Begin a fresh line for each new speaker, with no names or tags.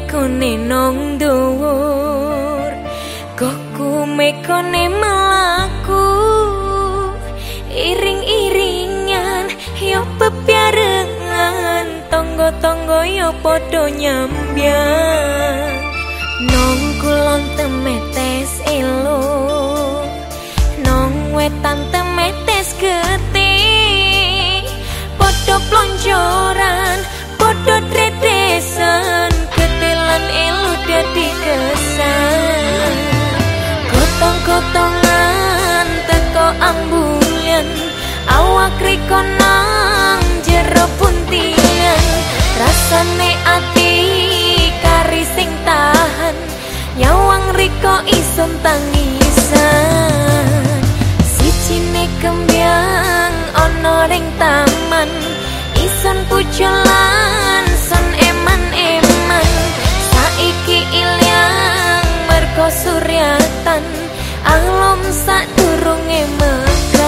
mekone nong dhuwur goku mekone mlaku iring-iringan yo bebarengan tonggo-tonggo yo padha nyambyang nong kulon temetes elo nong wetan temetes geti padha plonjoran padha tredesan ketelan elo dadi kesan gotong-gotongan teko ambulan awak riko nang jero puntian rasane ati kari sing tahan nyawang riko ison tangisan sijine kembyang ana ring taman ison puculan son eman-eman saiki ilyang merko suryatan alom sak durunge metu